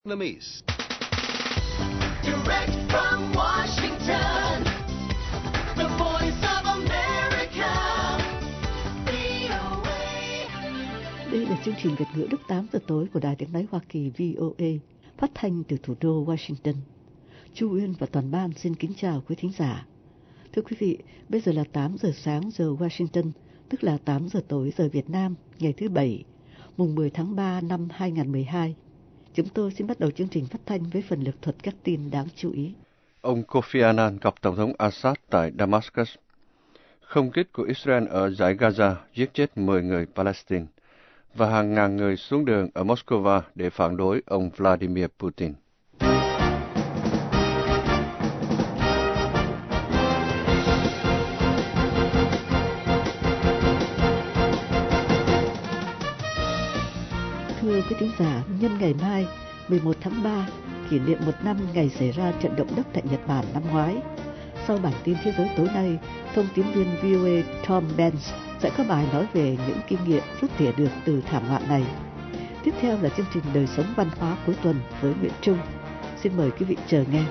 Vietnamese. Direct from Washington, the voice of America, VOA. Đây là chương trình Việt ngữ lúc 8 giờ tối của Đài Tiếng nói Hoa Kỳ VOA, phát thanh từ thủ đô Washington. Chu Uyên và toàn ban xin kính chào quý thính giả. Thưa quý vị, bây giờ là 8 giờ sáng giờ Washington, tức là 8 giờ tối giờ Việt Nam, ngày thứ Bảy, mùng 10 tháng 3 năm 2012. Chúng tôi xin bắt đầu chương trình phát thanh với phần lược thuật các tin đáng chú ý. Ông Kofi Annan gặp Tổng thống Assad tại Damascus. Không kích của Israel ở dải Gaza giết chết 10 người Palestine và hàng ngàn người xuống đường ở Moscow để phản đối ông Vladimir Putin. Thưa quý thính giả, nhân ngày mai, 11 tháng 3, kỷ niệm một năm ngày xảy ra trận động đất tại Nhật Bản năm ngoái. Sau bản tin thế giới tối nay, thông tín viên VOA Tom Benz sẽ có bài nói về những kinh nghiệm rút tỉa được từ thảm họa này. Tiếp theo là chương trình đời sống văn hóa cuối tuần với Nguyễn Trung. Xin mời quý vị chờ nghe.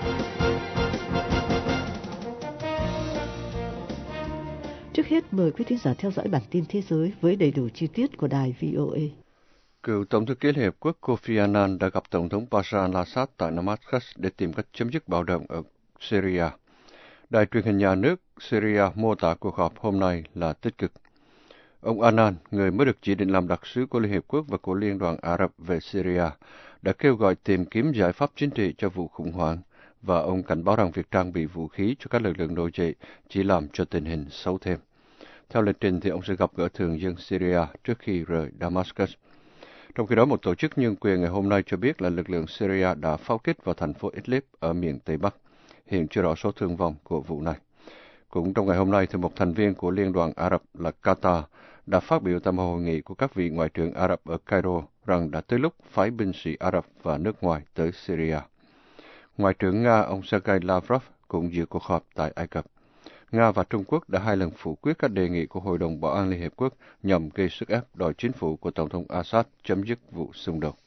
Trước hết mời quý thính giả theo dõi bản tin thế giới với đầy đủ chi tiết của đài VOA. Cựu Tổng thư ký Liên Hiệp Quốc Kofi Annan đã gặp Tổng thống Bashar al-Assad tại Damascus để tìm cách chấm dứt bạo động ở Syria. Đài truyền hình nhà nước Syria mô tả cuộc họp hôm nay là tích cực. Ông Annan, người mới được chỉ định làm đặc sứ của Liên Hiệp Quốc và của Liên đoàn Ả Rập về Syria, đã kêu gọi tìm kiếm giải pháp chính trị cho vụ khủng hoảng, và ông cảnh báo rằng việc trang bị vũ khí cho các lực lượng nổi dậy chỉ làm cho tình hình xấu thêm. Theo lịch trình thì ông sẽ gặp gỡ thường dân Syria trước khi rời Damascus. Trong khi đó, một tổ chức nhân quyền ngày hôm nay cho biết là lực lượng Syria đã pháo kích vào thành phố Idlib ở miền Tây Bắc. Hiện chưa rõ số thương vong của vụ này. Cũng trong ngày hôm nay, thì một thành viên của Liên đoàn Ả Rập là Qatar đã phát biểu tại một hội nghị của các vị ngoại trưởng Ả Rập ở Cairo rằng đã tới lúc phái binh sĩ Ả Rập và nước ngoài tới Syria. Ngoại trưởng Nga ông Sergei Lavrov cũng dự cuộc họp tại Ai Cập. Nga và Trung Quốc đã 2 lần phủ quyết các đề nghị của Hội đồng Bảo an Liên Hiệp Quốc nhằm gây sức ép đòi chính phủ của Tổng thống Assad chấm dứt vụ xung đột.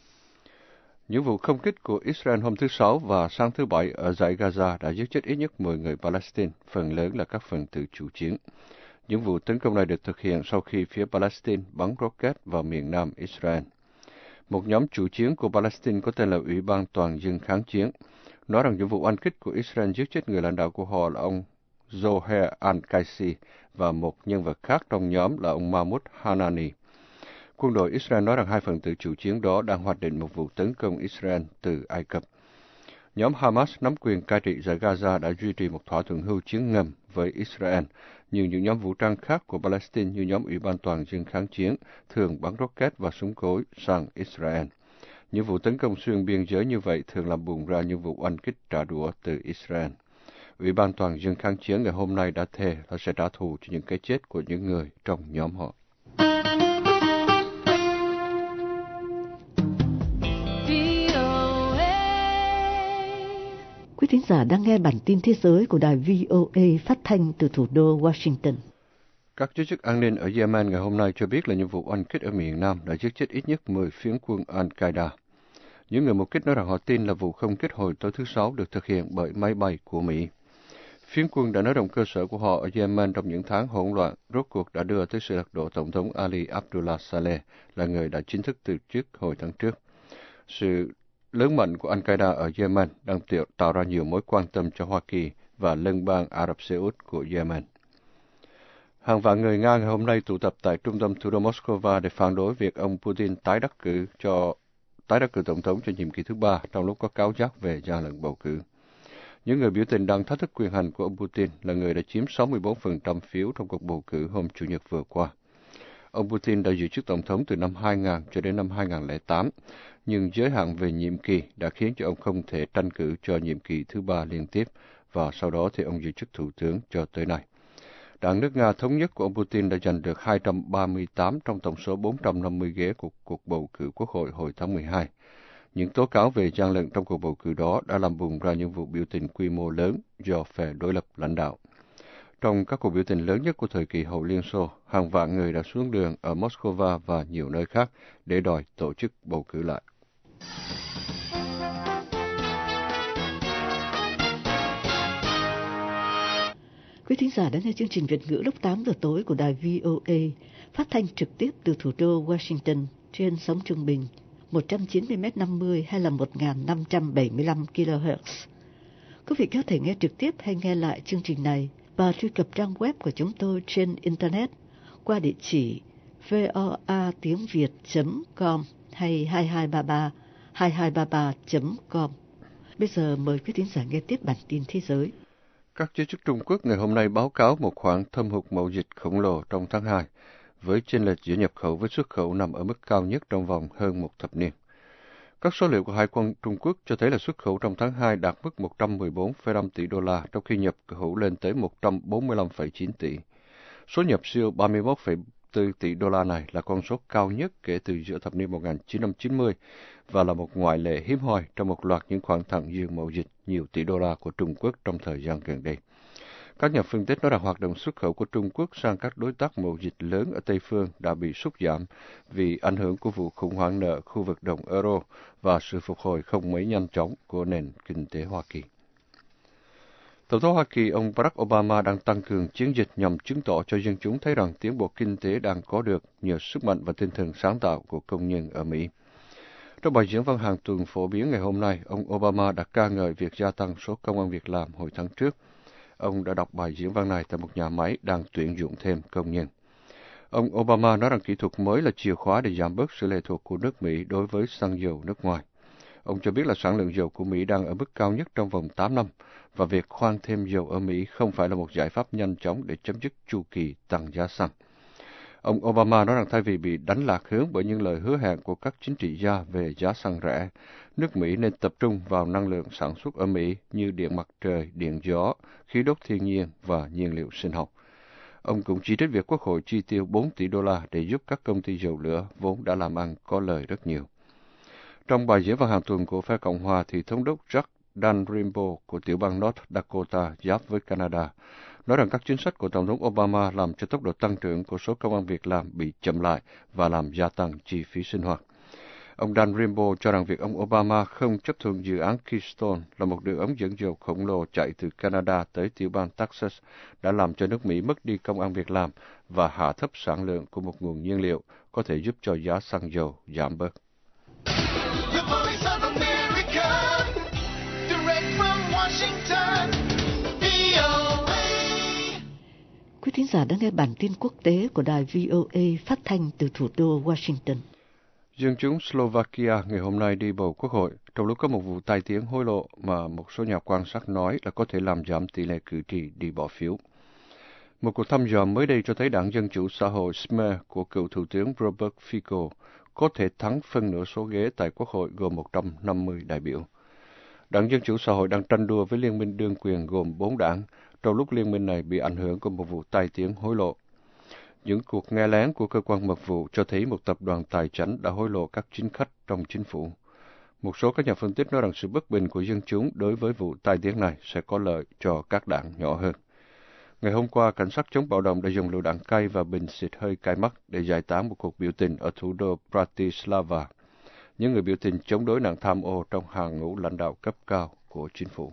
Những vụ không kích của Israel hôm thứ Sáu và sáng thứ Bảy ở dải Gaza đã giết chết ít nhất 10 người Palestine, phần lớn là các phần tử chủ chiến. Những vụ tấn công này được thực hiện sau khi phía Palestine bắn rocket vào miền nam Israel. Một nhóm chủ chiến của Palestine có tên là Ủy ban Toàn dân kháng chiến, nói rằng những vụ oanh kích của Israel giết chết người lãnh đạo của họ là ông Zoher al-Qaisi và một nhân vật khác trong nhóm là ông Mahmoud Hanani. Quân đội Israel nói rằng 2 phần tử chủ chiến đó đang hoạch định một vụ tấn công Israel từ Ai Cập. Nhóm Hamas nắm quyền cai trị giải Gaza đã duy trì một thỏa thuận hưu chiến ngầm với Israel, nhưng những nhóm vũ trang khác của Palestine như nhóm Ủy ban Toàn dân kháng chiến thường bắn rocket và súng cối sang Israel. Những vụ tấn công xuyên biên giới như vậy thường làm bùng ra những vụ oanh kích trả đũa từ Israel. Ủy ban Toàn dân kháng chiến ngày hôm nay đã thề là sẽ trả thù cho những cái chết của những người trong nhóm họ. Quý thính giả đang nghe bản tin thế giới của đài VOA phát thanh từ thủ đô Washington. Các giới chức an ninh ở Yemen ngày hôm nay cho biết là những vụ oanh kích ở miền Nam đã giết chết ít nhất 10 phiến quân Al-Qaeda. Những người mục kích nói rằng họ tin là vụ không kích hồi tối thứ Sáu được thực hiện bởi máy bay của Mỹ. Phiến quân đã nới rộng cơ sở của họ ở Yemen trong những tháng hỗn loạn, rốt cuộc đã đưa tới sự lật đổ Tổng thống Ali Abdullah Saleh, là người đã chính thức từ chức hồi tháng trước. Sự lớn mạnh của Al-Qaeda ở Yemen đang tạo ra nhiều mối quan tâm cho Hoa Kỳ và Liên bang Ả Rập Xê Út của Yemen. Hàng vạn người Nga ngày hôm nay tụ tập tại trung tâm thủ đô Moscow để phản đối việc ông Putin tái đắc cử tổng thống cho nhiệm kỳ thứ 3 trong lúc có cáo giác về gian lận bầu cử. Những người biểu tình đang thách thức quyền hành của ông Putin là người đã chiếm 64% phiếu trong cuộc bầu cử hôm Chủ nhật vừa qua. Ông Putin đã giữ chức tổng thống từ năm 2000 cho đến năm 2008, nhưng giới hạn về nhiệm kỳ đã khiến cho ông không thể tranh cử cho nhiệm kỳ thứ 3 liên tiếp, và sau đó thì ông giữ chức thủ tướng cho tới nay. Đảng nước Nga thống nhất của ông Putin đã giành được 238 trong tổng số 450 ghế của cuộc bầu cử quốc hội hồi tháng 12. Những tố cáo về gian lận trong cuộc bầu cử đó đã làm bùng ra những vụ biểu tình quy mô lớn do phe đối lập lãnh đạo. Trong các cuộc biểu tình lớn nhất của thời kỳ hậu Liên Xô, hàng vạn người đã xuống đường ở Moscow và nhiều nơi khác để đòi tổ chức bầu cử lại. Quý thính giả đã nghe chương trình Việt ngữ lúc 8 giờ tối của đài VOA, phát thanh trực tiếp từ thủ đô Washington trên sóng trung bình 190m50 hay là 1575 kHz. Quý vị có thể nghe trực tiếp hay nghe lại chương trình này và truy cập trang web của chúng tôi trên Internet qua địa chỉ voatiếngviet.com hay 2233.com. Bây giờ mời quý thính giả nghe tiếp bản tin thế giới. Các giới chức Trung Quốc ngày hôm nay báo cáo một khoản thâm hụt mậu dịch khổng lồ trong tháng 2, với chênh lệch giữa nhập khẩu với xuất khẩu nằm ở mức cao nhất trong vòng hơn một thập niên. Các số liệu của Hải quân Trung Quốc cho thấy là xuất khẩu trong tháng 2 đạt mức 114,5 tỷ đô la, trong khi nhập khẩu lên tới 145,9 tỷ. Số nhập siêu 31,4 tỷ đô la này là con số cao nhất kể từ giữa thập niên 1990 và là một ngoại lệ hiếm hoi trong một loạt những khoản thặng dư mậu dịch nhiều tỷ đô la của Trung Quốc trong thời gian gần đây. Các nhà phân tích nói rằng hoạt động xuất khẩu của Trung Quốc sang các đối tác mậu dịch lớn ở Tây Phương đã bị sút giảm vì ảnh hưởng của vụ khủng hoảng nợ khu vực đồng euro và sự phục hồi không mấy nhanh chóng của nền kinh tế Hoa Kỳ. Tổng thống Hoa Kỳ ông Barack Obama đang tăng cường chiến dịch nhằm chứng tỏ cho dân chúng thấy rằng tiến bộ kinh tế đang có được nhờ sức mạnh và tinh thần sáng tạo của công nhân ở Mỹ. Trong bài diễn văn hàng tuần phổ biến ngày hôm nay, ông Obama đã ca ngợi việc gia tăng số công ăn việc làm hồi tháng trước. Ông đã đọc bài diễn văn này tại một nhà máy đang tuyển dụng thêm công nhân. Ông Obama nói rằng kỹ thuật mới là chìa khóa để giảm bớt sự lệ thuộc của nước Mỹ đối với xăng dầu nước ngoài. Ông cho biết là sản lượng dầu của Mỹ đang ở mức cao nhất trong vòng 8 năm, và việc khoan thêm dầu ở Mỹ không phải là một giải pháp nhanh chóng để chấm dứt chu kỳ tăng giá xăng. Ông Obama nói rằng thay vì bị đánh lạc hướng bởi những lời hứa hẹn của các chính trị gia về giá xăng rẻ, nước Mỹ nên tập trung vào năng lượng sản xuất ở Mỹ như điện mặt trời, điện gió, khí đốt thiên nhiên và nhiên liệu sinh học. Ông cũng chỉ trích việc Quốc hội chi tiêu 4 tỷ đô la để giúp các công ty dầu lửa vốn đã làm ăn có lời rất nhiều. Trong bài diễn văn hàng tuần của phe Cộng hòa thì Thống đốc Jack Dan Rimbaud của tiểu bang North Dakota giáp với Canada nói rằng các chính sách của Tổng thống Obama làm cho tốc độ tăng trưởng của số công ăn việc làm bị chậm lại và làm gia tăng chi phí sinh hoạt. Ông Dan Rimbaud cho rằng việc ông Obama không chấp thuận dự án Keystone là một đường ống dẫn dầu khổng lồ chạy từ Canada tới tiểu bang Texas đã làm cho nước Mỹ mất đi công ăn việc làm và hạ thấp sản lượng của một nguồn nhiên liệu có thể giúp cho giá xăng dầu giảm bớt. The Voice of America, direct from Washington, VOA. Quý thính giả đã nghe bản tin quốc tế của đài VOA phát thanh từ thủ đô Washington. Dân chúng Slovakia ngày hôm nay đi bầu quốc hội, trong lúc có một vụ tai tiếng hối lộ mà một số nhà quan sát nói là có thể làm giảm tỷ lệ cử tri đi bỏ phiếu. Một cuộc thăm dò mới đây cho thấy đảng Dân chủ xã hội Smer của cựu Thủ tướng Robert Fico có thể thắng phân nửa số ghế tại Quốc hội gồm 150 đại biểu. Đảng Dân chủ xã hội đang tranh đua với liên minh đương quyền gồm 4 đảng, trong lúc liên minh này bị ảnh hưởng của một vụ tai tiếng hối lộ. Những cuộc nghe lén của cơ quan mật vụ cho thấy một tập đoàn tài chánh đã hối lộ các chính khách trong chính phủ. Một số các nhà phân tích nói rằng sự bất bình của dân chúng đối với vụ tai tiếng này sẽ có lợi cho các đảng nhỏ hơn. Ngày hôm qua, cảnh sát chống bạo động đã dùng lựu đạn cay và bình xịt hơi cay mắt để giải tán một cuộc biểu tình ở thủ đô Bratislava. Những người biểu tình chống đối nạn tham ô trong hàng ngũ lãnh đạo cấp cao của chính phủ.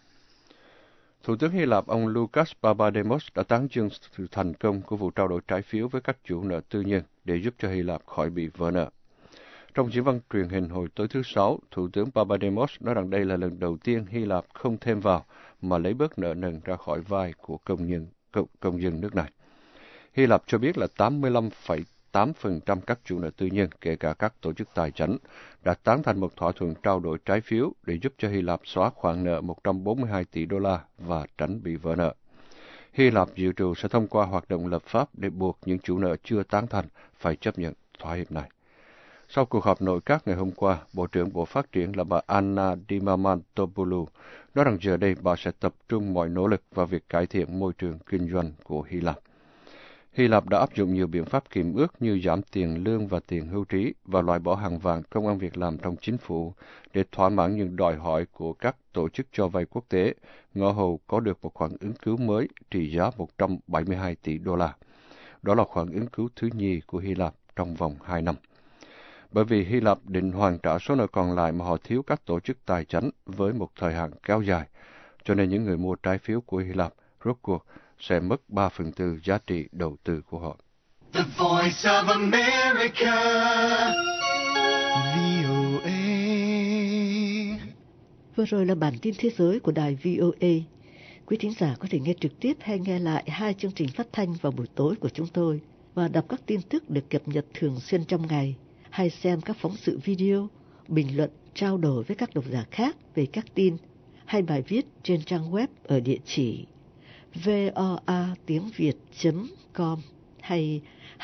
Thủ tướng Hy Lạp ông Lucas Papademos đã tán dương sự thành công của vụ trao đổi trái phiếu với các chủ nợ tư nhân để giúp cho Hy Lạp khỏi bị vỡ nợ. Trong diễn văn truyền hình hồi tối thứ Sáu, Thủ tướng Papademos nói rằng đây là lần đầu tiên Hy Lạp không thêm vào mà lấy bớt nợ nần ra khỏi vai của công dân nước này. Hy Lạp cho biết là 85,8% các chủ nợ tư nhân, kể cả các tổ chức tài chánh, đã tán thành một thỏa thuận trao đổi trái phiếu để giúp cho Hy Lạp xóa khoản nợ 142 tỷ đô la và tránh bị vỡ nợ. Hy Lạp dự trù sẽ thông qua hoạt động lập pháp để buộc những chủ nợ chưa tán thành phải chấp nhận thỏa hiệp này. Sau cuộc họp nội các ngày hôm qua, Bộ trưởng Bộ Phát triển là bà Anna Dimamantopoulou nói rằng giờ đây bà sẽ tập trung mọi nỗ lực vào việc cải thiện môi trường kinh doanh của Hy Lạp. Hy Lạp đã áp dụng nhiều biện pháp kiềm ước như giảm tiền lương và tiền hưu trí và loại bỏ hàng vạn công ăn việc làm trong chính phủ để thỏa mãn những đòi hỏi của các tổ chức cho vay quốc tế, ngõ hầu có được một khoản ứng cứu mới trị giá 172 tỷ đô la. Đó là khoản ứng cứu thứ nhì của Hy Lạp trong vòng 2 năm. Bởi vì Hy Lạp định hoàn trả số nợ còn lại mà họ thiếu các tổ chức tài chánh với một thời hạn kéo dài, cho nên những người mua trái phiếu của Hy Lạp rốt cuộc sẽ mất 3/4 giá trị đầu tư của họ. The Voice of America. VOA. Vừa rồi là bản tin thế giới của đài VOA. Quý thính giả có thể nghe trực tiếp hay nghe lại 2 chương trình phát thanh vào buổi tối của chúng tôi và đọc các tin tức được cập nhật thường xuyên trong ngày, hay xem các phóng sự video, bình luận, trao đổi với các độc giả khác về các tin hay bài viết trên trang web ở địa chỉ voa.tiếng.việt.com hay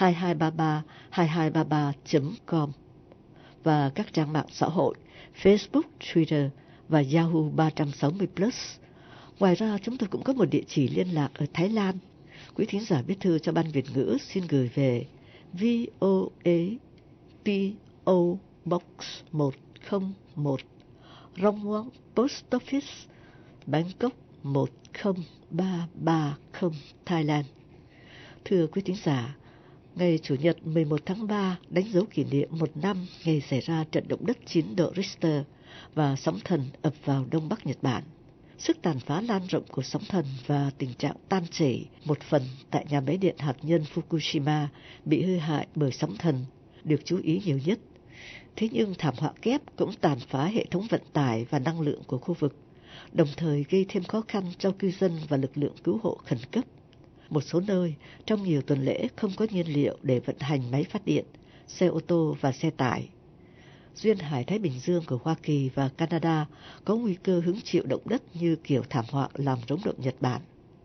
2233.com và các trang mạng xã hội Facebook, Twitter và Yahoo 360+. Ngoài ra, chúng tôi cũng có một địa chỉ liên lạc ở Thái Lan. Quý thính giả viết thư cho Ban Việt ngữ xin gửi về VOA PO Box 101, Rongwon Post Office, Bangkok 10330, Thailand. Thưa quý thính giả, ngày Chủ nhật 11 tháng 3 đánh dấu kỷ niệm 1 năm ngày xảy ra trận động đất 9 độ Richter và sóng thần ập vào Đông Bắc Nhật Bản. Sức tàn phá lan rộng của sóng thần và tình trạng tan chảy một phần tại nhà máy điện hạt nhân Fukushima bị hư hại bởi sóng thần được chú ý nhiều nhất. Thế nhưng thảm họa kép cũng tàn phá hệ thống vận tải và năng lượng của khu vực, đồng thời gây thêm khó khăn cho cư dân và lực lượng cứu hộ khẩn cấp. Một số nơi, trong nhiều tuần lễ không có nhiên liệu để vận hành máy phát điện, xe ô tô và xe tải. Duyên hải Thái Bình Dương của Hoa Kỳ và Canada có nguy cơ hứng chịu động đất như kiểu thảm họa làm rúng động Nhật Bản.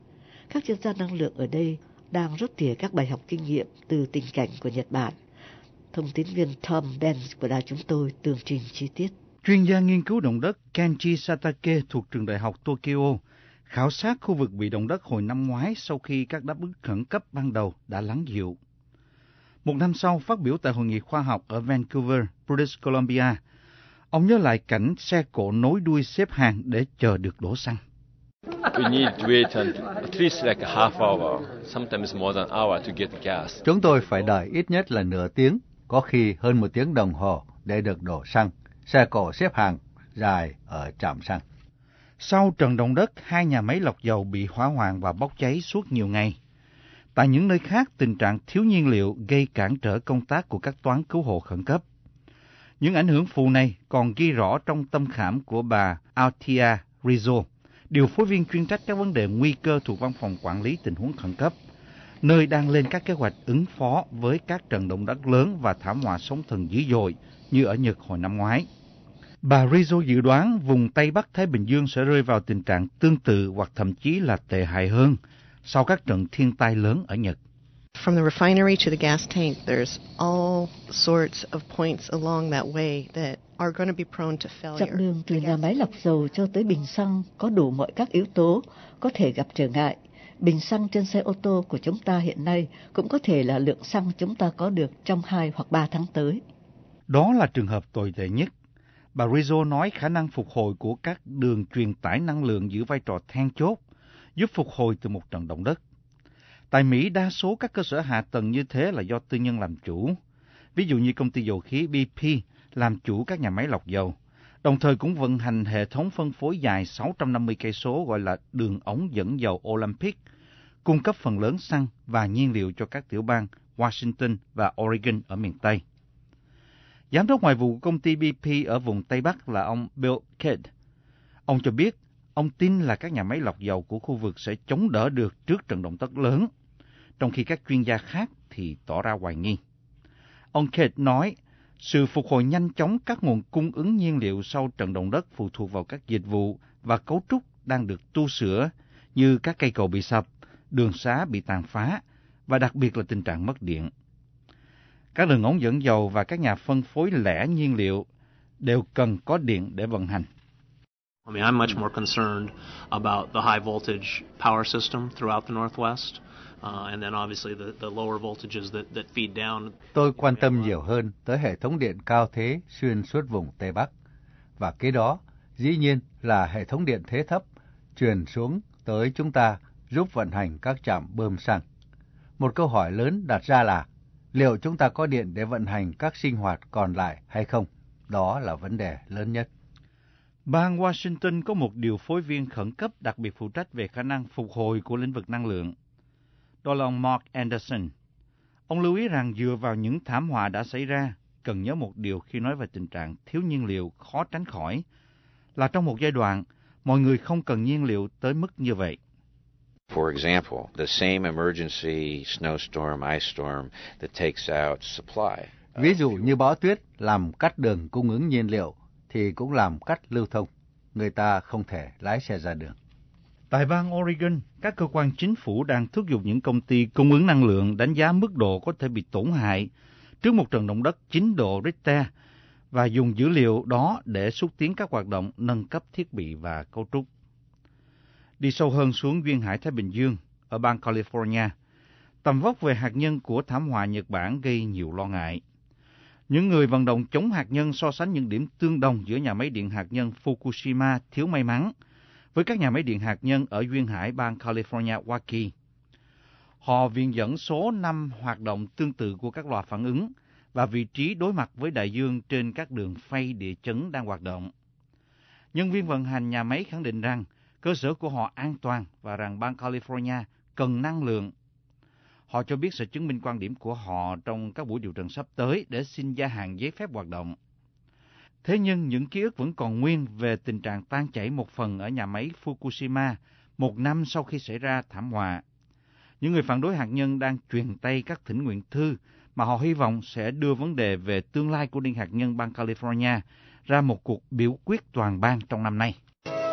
Các chuyên gia năng lượng ở đây đang rút tỉa các bài học kinh nghiệm từ tình cảnh của Nhật Bản. Thông tín viên Tom Benz của đài chúng tôi tường trình chi tiết. Chuyên gia nghiên cứu động đất Kenji Satake thuộc trường đại học Tokyo khảo sát khu vực bị động đất hồi năm ngoái sau khi các đáp ứng khẩn cấp ban đầu đã lắng dịu. Một năm sau, phát biểu tại hội nghị khoa học ở Vancouver, British Columbia, ông nhớ lại cảnh xe cộ nối đuôi xếp hàng để chờ được đổ xăng. We need to wait at least like a half hour, sometimes more than an hour to get gas. Chúng tôi phải đợi ít nhất là nửa tiếng, có khi hơn 1 tiếng đồng hồ để được đổ xăng. Xe cộ xếp hàng dài ở trạm xăng. Sau trận động đất, 2 nhà máy lọc dầu bị hỏa hoạn và bốc cháy suốt nhiều ngày. Tại những nơi khác, tình trạng thiếu nhiên liệu gây cản trở công tác của các toán cứu hộ khẩn cấp. Những ảnh hưởng phụ này còn ghi rõ trong tâm khảm của bà Althea Rizzo, điều phối viên chuyên trách các vấn đề nguy cơ thuộc Văn phòng Quản lý Tình huống Khẩn cấp, nơi đang lên các kế hoạch ứng phó với các trận động đất lớn và thảm họa sóng thần dữ dội như ở Nhật hồi năm ngoái. Bà Rizzo dự đoán vùng Tây Bắc Thái Bình Dương sẽ rơi vào tình trạng tương tự hoặc thậm chí là tệ hại hơn sau các trận thiên tai lớn ở Nhật. From the refinery to the gas tank, there's all sorts of points along that way that are going to be prone to failure. Chặng đường từ nhà máy lọc dầu cho tới bình xăng có đủ mọi các yếu tố có thể gặp trở ngại. Bình xăng trên xe ô tô của chúng ta hiện nay cũng có thể là lượng xăng chúng ta có được trong 2 hoặc 3 tháng tới. Đó là trường hợp tồi tệ nhất. Bà Rizzo nói khả năng phục hồi của các đường truyền tải năng lượng giữ vai trò then chốt, giúp phục hồi từ một trận động đất. Tại Mỹ, đa số các cơ sở hạ tầng như thế là do tư nhân làm chủ. Ví dụ như công ty dầu khí BP làm chủ các nhà máy lọc dầu, đồng thời cũng vận hành hệ thống phân phối dài 650 cây số gọi là đường ống dẫn dầu Olympic, cung cấp phần lớn xăng và nhiên liệu cho các tiểu bang Washington và Oregon ở miền Tây. Giám đốc ngoại vụ của công ty BP ở vùng Tây Bắc là ông Bill Kidd. Ông cho biết ông tin là các nhà máy lọc dầu của khu vực sẽ chống đỡ được trước trận động đất lớn, trong khi các chuyên gia khác thì tỏ ra hoài nghi. Ông Kidd nói sự phục hồi nhanh chóng các nguồn cung ứng nhiên liệu sau trận động đất phụ thuộc vào các dịch vụ và cấu trúc đang được tu sửa như các cây cầu bị sập, đường xá bị tàn phá và đặc biệt là tình trạng mất điện. Các đường ống dẫn dầu và các nhà phân phối lẻ nhiên liệu đều cần có điện để vận hành. I mean, I'm much more concerned about the high voltage power system throughout the Northwest, and then obviously the lower voltages that feed down. Tôi quan tâm nhiều hơn tới hệ thống điện cao thế xuyên suốt vùng Tây Bắc, và kế đó dĩ nhiên là hệ thống điện thế thấp truyền xuống tới chúng ta giúp vận hành các trạm bơm xăng. Một câu hỏi lớn đặt ra là liệu chúng ta có điện để vận hành các sinh hoạt còn lại hay không? Đó là vấn đề lớn nhất. Bang Washington có một điều phối viên khẩn cấp đặc biệt phụ trách về khả năng phục hồi của lĩnh vực năng lượng. Đó là ông Mark Anderson. Ông lưu ý rằng dựa vào những thảm họa đã xảy ra, cần nhớ một điều khi nói về tình trạng thiếu nhiên liệu khó tránh khỏi, là trong một giai đoạn, mọi người không cần nhiên liệu tới mức như vậy. For example, the same emergency snowstorm, ice storm that takes out supply. Ví dụ như bão tuyết làm cắt đường cung ứng nhiên liệu, thì cũng làm cắt lưu thông. Người ta không thể lái xe ra đường. Tại bang Oregon, các cơ quan chính phủ đang thúc giục những công ty cung ứng năng lượng đánh giá mức độ có thể bị tổn hại trước một trận động đất 9 độ Richter và dùng dữ liệu đó để xúc tiến các hoạt động nâng cấp thiết bị và cấu trúc. Đi sâu hơn xuống duyên hải Thái Bình Dương, ở bang California, tầm vóc về hạt nhân của thảm họa Nhật Bản gây nhiều lo ngại. Những người vận động chống hạt nhân so sánh những điểm tương đồng giữa nhà máy điện hạt nhân Fukushima thiếu may mắn với các nhà máy điện hạt nhân ở duyên hải bang California, Hoa Kỳ. Họ viện dẫn số năm hoạt động tương tự của các loạt phản ứng và vị trí đối mặt với đại dương trên các đường phay địa chấn đang hoạt động. Nhân viên vận hành nhà máy khẳng định rằng cơ sở của họ an toàn và rằng bang California cần năng lượng. Họ cho biết sẽ chứng minh quan điểm của họ trong các buổi điều trần sắp tới để xin gia hạn giấy phép hoạt động. Thế nhưng những ký ức vẫn còn nguyên về tình trạng tan chảy một phần ở nhà máy Fukushima một năm sau khi xảy ra thảm họa. Những người phản đối hạt nhân đang truyền tay các thỉnh nguyện thư mà họ hy vọng sẽ đưa vấn đề về tương lai của điện hạt nhân bang California ra một cuộc biểu quyết toàn bang trong năm nay.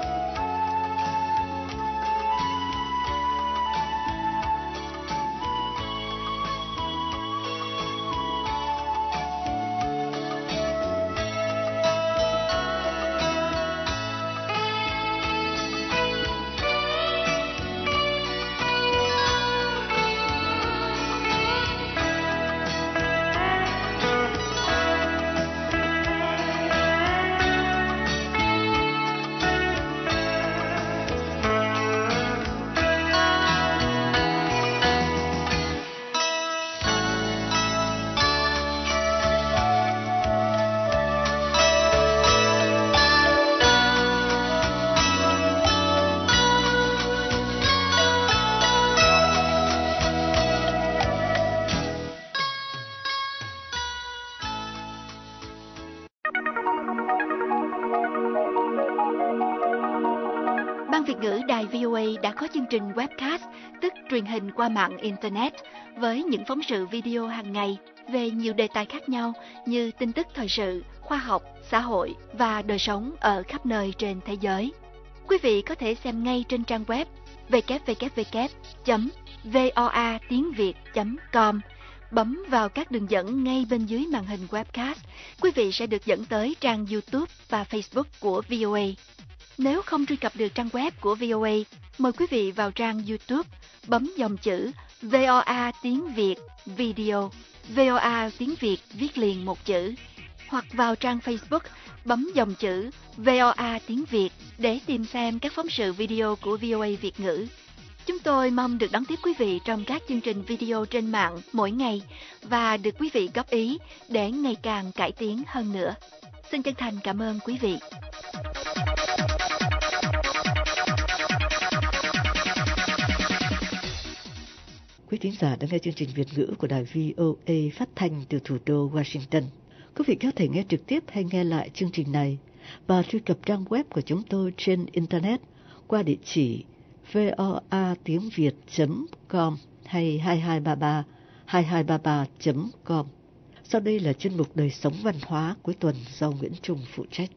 Việt ngữ đài VOA đã có chương trình webcast, tức truyền hình qua mạng Internet, với những phóng sự video hàng ngày về nhiều đề tài khác nhau như tin tức thời sự, khoa học, xã hội và đời sống ở khắp nơi trên thế giới. Quý vị có thể xem ngay trên trang web www.voatiengviet.com. Bấm vào các đường dẫn ngay bên dưới màn hình webcast, quý vị sẽ được dẫn tới trang YouTube và Facebook của VOA. Nếu không truy cập được trang web của VOA, mời quý vị vào trang YouTube, bấm dòng chữ VOA tiếng Việt Video, VOA tiếng Việt viết liền một chữ, hoặc vào trang Facebook, bấm dòng chữ VOA tiếng Việt để tìm xem các phóng sự video của VOA Việt ngữ. Chúng tôi mong được đón tiếp quý vị trong các chương trình video trên mạng mỗi ngày và được quý vị góp ý để ngày càng cải tiến hơn nữa. Xin chân thành cảm ơn quý vị. Quý thính giả đang nghe chương trình Việt ngữ của đài VOA phát thanh từ thủ đô Washington. Quý vị có thể nghe trực tiếp hay nghe lại chương trình này và truy cập trang web của chúng tôi trên Internet qua địa chỉ voatiengviet.com hay 2233.com. Sau đây là chuyên mục đời sống văn hóa cuối tuần do Nguyễn Trung phụ trách.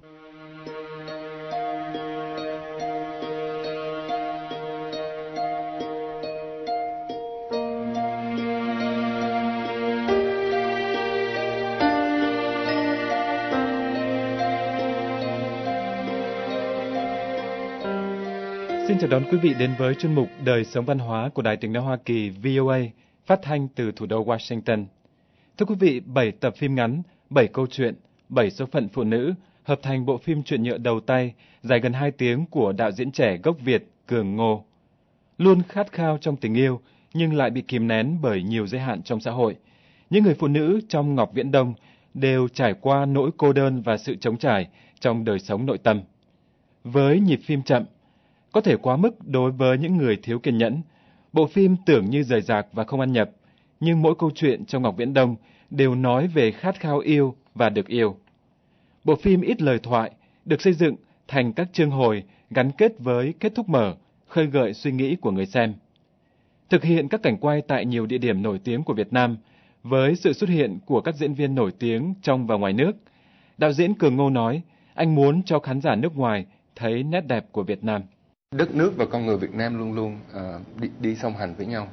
Xin chào đón quý vị đến với chuyên mục Đời sống văn hóa của Đài Tiếng nói Hoa Kỳ VOA, phát thanh từ thủ đô Washington. Thưa quý vị, 7 tập phim ngắn, 7 câu chuyện, 7 số phận phụ nữ hợp thành bộ phim truyện nhựa đầu tay dài gần 2 tiếng của đạo diễn trẻ gốc Việt Cường Ngô. Luôn khát khao trong tình yêu nhưng lại bị kìm nén bởi nhiều giới hạn trong xã hội, những người phụ nữ trong Ngọc Viễn Đông đều trải qua nỗi cô đơn và sự trống trải trong đời sống nội tâm. với nhịp phim chậm, có thể quá mức đối với những người thiếu kiên nhẫn. Bộ phim tưởng như rời rạc và không ăn nhập, nhưng mỗi câu chuyện trong Ngọc Viễn Đông đều nói về khát khao yêu và được yêu. Bộ phim ít lời thoại, được xây dựng thành các chương hồi gắn kết với kết thúc mở, khơi gợi suy nghĩ của người xem. Thực hiện các cảnh quay tại nhiều địa điểm nổi tiếng của Việt Nam, với sự xuất hiện của các diễn viên nổi tiếng trong và ngoài nước, đạo diễn Cường Ngô nói, anh muốn cho khán giả nước ngoài thấy nét đẹp của Việt Nam. Đất nước và con người Việt Nam luôn luôn đi song hành với nhau.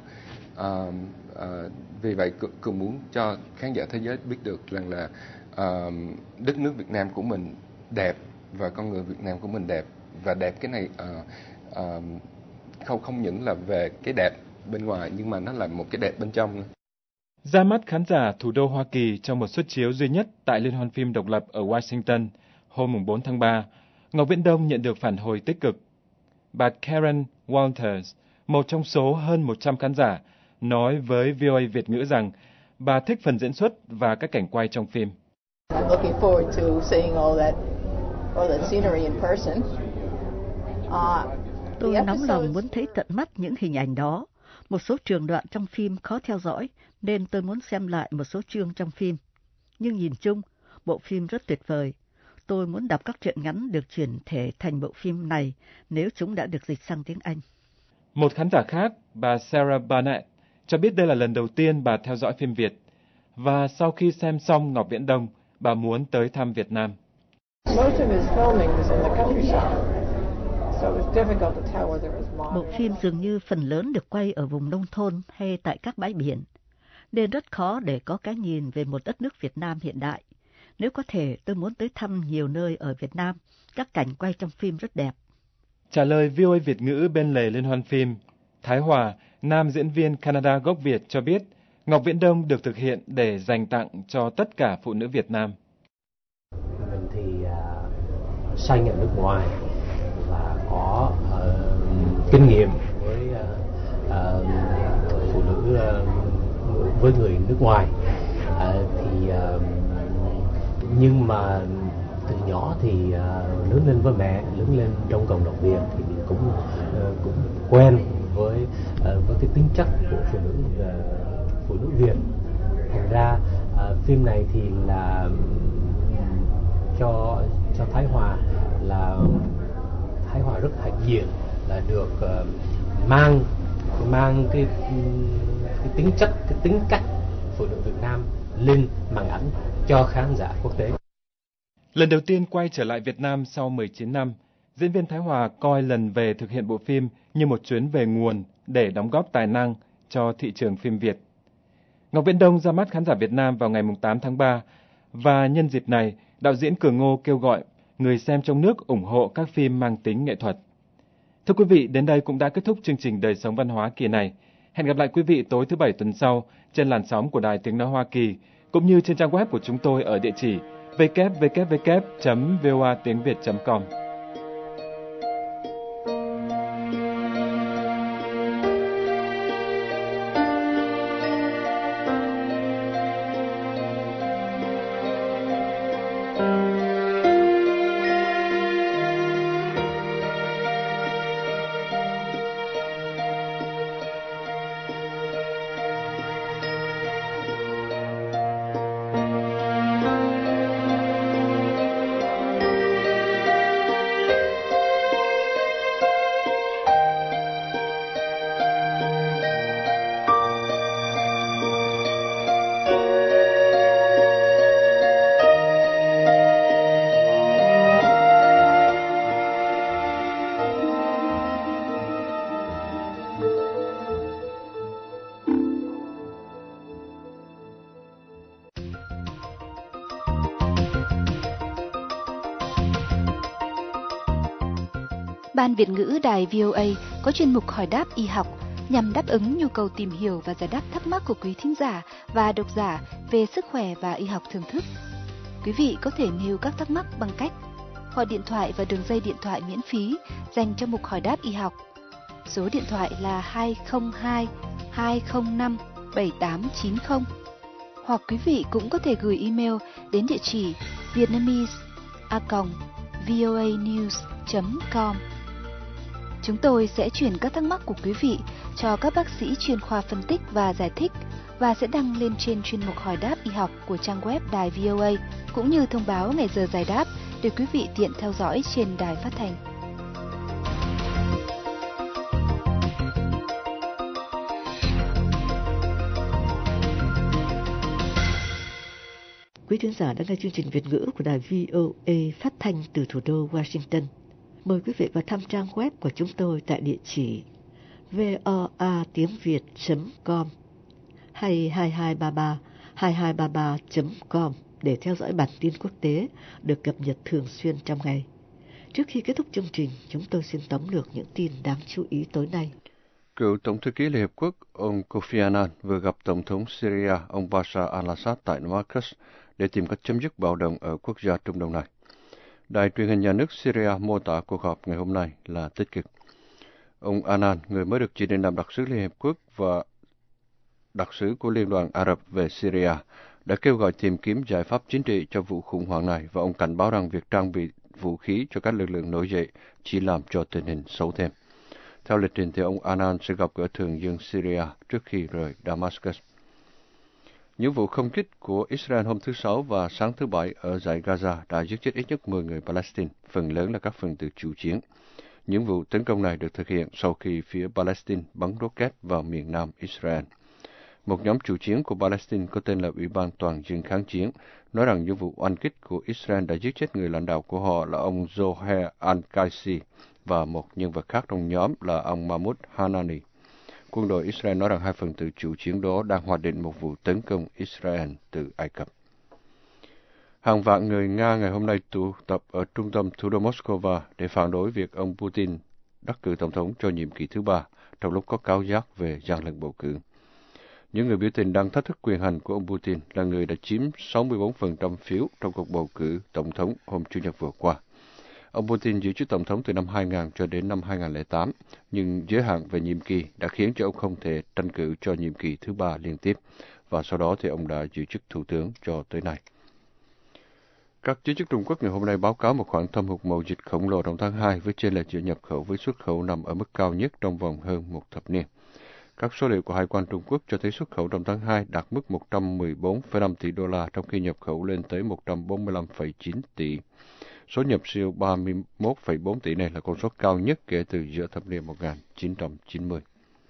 Vì vậy Cường muốn cho khán giả thế giới biết được rằng là đất nước Việt Nam của mình đẹp và con người Việt Nam của mình đẹp. Và đẹp cái này không những là về cái đẹp bên ngoài, nhưng mà nó là một cái đẹp bên trong nữa. Ra mắt khán giả thủ đô Hoa Kỳ trong một suất chiếu duy nhất tại Liên hoan phim độc lập ở Washington hôm 4 tháng 3, Ngọc Viễn Đông nhận được phản hồi tích cực. Bà Karen Walters, một trong số hơn 100 khán giả, nói với VOA Việt ngữ rằng bà thích phần diễn xuất và các cảnh quay trong phim. Tôi nóng lòng muốn thấy tận mắt những hình ảnh đó. Một số trường đoạn trong phim khó theo dõi, nên tôi muốn xem lại một số chương trong phim. Nhưng nhìn chung, bộ phim rất tuyệt vời. Tôi muốn đọc các truyện ngắn được chuyển thể thành bộ phim này nếu chúng đã được dịch sang tiếng Anh. Một khán giả khác, bà Sarah Barnett, cho biết đây là lần đầu tiên bà theo dõi phim Việt. Và sau khi xem xong Ngọc Viễn Đông, bà muốn tới thăm Việt Nam. Bộ phim dường như phần lớn được quay ở vùng nông thôn hay tại các bãi biển, nên rất khó để có cái nhìn về một đất nước Việt Nam hiện đại. Nếu có thể, tôi muốn tới thăm nhiều nơi ở Việt Nam, các cảnh quay trong phim rất đẹp. Trả lời VOA Việt ngữ bên lề liên hoan phim, Thái Hòa, nam diễn viên Canada gốc Việt cho biết, Ngọc Viễn Đông được thực hiện để dành tặng cho tất cả phụ nữ Việt Nam. Mình thì sinh ở nước ngoài và có kinh nghiệm với phụ nữ, với người nước ngoài, nhưng mà từ nhỏ thì lớn lên với mẹ, lớn lên trong cộng đồng Việt thì mình cũng quen với cái tính chất của phụ nữ Việt. Thành ra phim này thì là cho Thái Hòa rất hãnh diện là được mang cái tính chất, cái tính cách phụ nữ Việt Nam lên màn ảnh cho khán giả quốc tế. Lần đầu tiên quay trở lại Việt Nam sau 19 năm, diễn viên Thái Hòa coi lần về thực hiện bộ phim như một chuyến về nguồn để đóng góp tài năng cho thị trường phim Việt. Ngọc Viễn Đông ra mắt khán giả Việt Nam vào ngày 8 tháng 3 và nhân dịp này, đạo diễn Cường Ngô kêu gọi người xem trong nước ủng hộ các phim mang tính nghệ thuật. Thưa quý vị, đến đây cũng đã kết thúc chương trình Đời sống văn hóa kỳ này. Hẹn gặp lại quý vị tối thứ Bảy tuần sau trên làn sóng của Đài Tiếng nói Hoa Kỳ, cũng như trên trang web của chúng tôi ở địa chỉ www.voatiengviet.com. Ban Việt ngữ Đài VOA có chuyên mục hỏi đáp y học nhằm đáp ứng nhu cầu tìm hiểu và giải đáp thắc mắc của quý thính giả và độc giả về sức khỏe và y học thưởng thức. Quý vị có thể nêu các thắc mắc bằng cách gọi điện thoại vào đường dây điện thoại miễn phí dành cho mục hỏi đáp y học. Số điện thoại là 202 205 7890. Hoặc quý vị cũng có thể gửi email đến địa chỉ vietnamese@voanews.com. voa.com. Chúng tôi sẽ chuyển các thắc mắc của quý vị cho các bác sĩ chuyên khoa phân tích và giải thích và sẽ đăng lên trên chuyên mục hỏi đáp y học của trang web đài VOA, cũng như thông báo ngày giờ giải đáp để quý vị tiện theo dõi trên đài phát thanh. Quý thính giả đang nghe chương trình Việt ngữ của đài VOA phát thanh từ thủ đô Washington. Mời quý vị vào thăm trang web của chúng tôi tại địa chỉ voa.com hay 2233 để theo dõi bản tin quốc tế được cập nhật thường xuyên trong ngày. Trước khi kết thúc chương trình, chúng tôi xin tóm lược những tin đáng chú ý tối nay. Cựu Tổng thư ký Liên Hiệp Quốc ông Kofi Annan vừa gặp Tổng thống Syria ông Bashar al-Assad tại Damascus để tìm cách chấm dứt bạo động ở quốc gia Trung Đông này. Đài truyền hình nhà nước Syria mô tả cuộc họp ngày hôm nay là tích cực. Ông Annan, người mới được chỉ định làm đặc sứ Liên Hiệp Quốc và đặc sứ của Liên đoàn Ả Rập về Syria, đã kêu gọi tìm kiếm giải pháp chính trị cho vụ khủng hoảng này và ông cảnh báo rằng việc trang bị vũ khí cho các lực lượng nổi dậy chỉ làm cho tình hình xấu thêm. Theo lịch trình thì ông Annan sẽ gặp gỡ thường dân Syria trước khi rời Damascus. Những vụ không kích của Israel hôm thứ Sáu và sáng thứ Bảy ở dải Gaza đã giết chết ít nhất 10 người Palestine, phần lớn là các phần tử chủ chiến. Những vụ tấn công này được thực hiện sau khi phía Palestine bắn rocket vào miền nam Israel. Một nhóm chủ chiến của Palestine có tên là Ủy ban Toàn dân kháng chiến nói rằng những vụ oanh kích của Israel đã giết chết người lãnh đạo của họ là ông Zoher al-Qaisi và một nhân vật khác trong nhóm là ông Mahmoud Hanani. Quân đội Israel nói rằng hai phần tử chủ chiến đó đang hoạch định một vụ tấn công Israel từ Ai Cập. Hàng vạn người Nga ngày hôm nay tụ tập ở trung tâm thủ đô Moscow để phản đối việc ông Putin đắc cử tổng thống cho nhiệm kỳ thứ 3 trong lúc có cáo giác về gian lận bầu cử. Những người biểu tình đang thách thức quyền hành của ông Putin là người đã chiếm 64% phiếu trong cuộc bầu cử tổng thống hôm Chủ nhật vừa qua. Ông Putin giữ chức tổng thống từ năm 2000 cho đến năm 2008, nhưng giới hạn về nhiệm kỳ đã khiến cho ông không thể tranh cử cho nhiệm kỳ thứ 3 liên tiếp, và sau đó thì ông đã giữ chức thủ tướng cho tới nay. Các giới chức Trung Quốc ngày hôm nay báo cáo một khoản thâm hụt mậu dịch khổng lồ trong tháng 2 với chênh lệch giữa nhập khẩu với xuất khẩu nằm ở mức cao nhất trong vòng hơn một thập niên. Các số liệu của Hải quan Trung Quốc cho thấy xuất khẩu trong tháng 2 đạt mức 114,5 tỷ đô la trong khi nhập khẩu lên tới 145,9 tỷ. Số nhập siêu 31,4 tỷ này là con số cao nhất kể từ giữa thập niên 1990.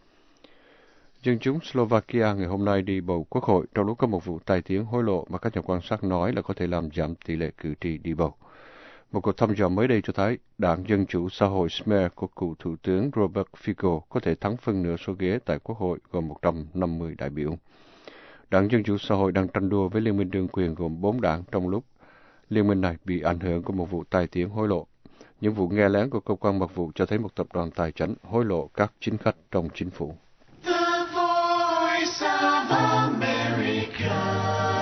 Dân chúng Slovakia ngày hôm nay đi bầu quốc hội trong lúc có một vụ tai tiếng hối lộ mà các nhà quan sát nói là có thể làm giảm tỷ lệ cử tri đi bầu. Một cuộc thăm dò mới đây cho thấy đảng Dân chủ xã hội Smer của cựu Thủ tướng Robert Fico có thể thắng phân nửa số ghế tại quốc hội gồm 150 đại biểu. Đảng Dân chủ xã hội đang tranh đua với Liên minh đương quyền gồm 4 đảng trong lúc liên minh này bị ảnh hưởng của một vụ tai tiếng hối lộ. Những vụ nghe lén của cơ quan mật vụ cho thấy một tập đoàn tài chánh hối lộ các chính khách trong chính phủ. The Voice of America.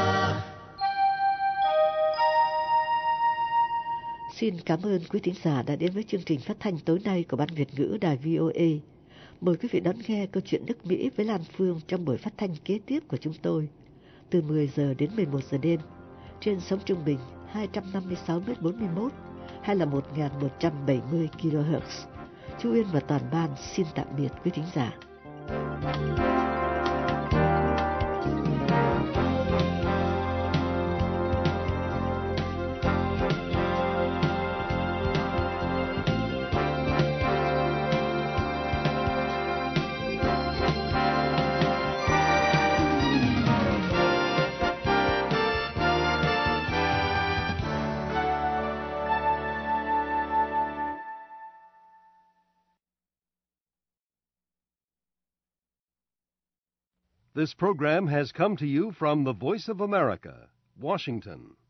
Xin cảm ơn quý thính giả đã đến với chương trình phát thanh tối nay của Ban Việt ngữ Đài VOA. Mời quý vị đón nghe câu chuyện nước Mỹ với Lan Phương trong buổi phát thanh kế tiếp của chúng tôi từ 10 giờ đến 11 giờ đêm trên sóng trung bình 256m41 hay là 1170 kHz. Chu Uyên và toàn ban xin tạm biệt quý thính giả. This program has come to you from the Voice of America, Washington.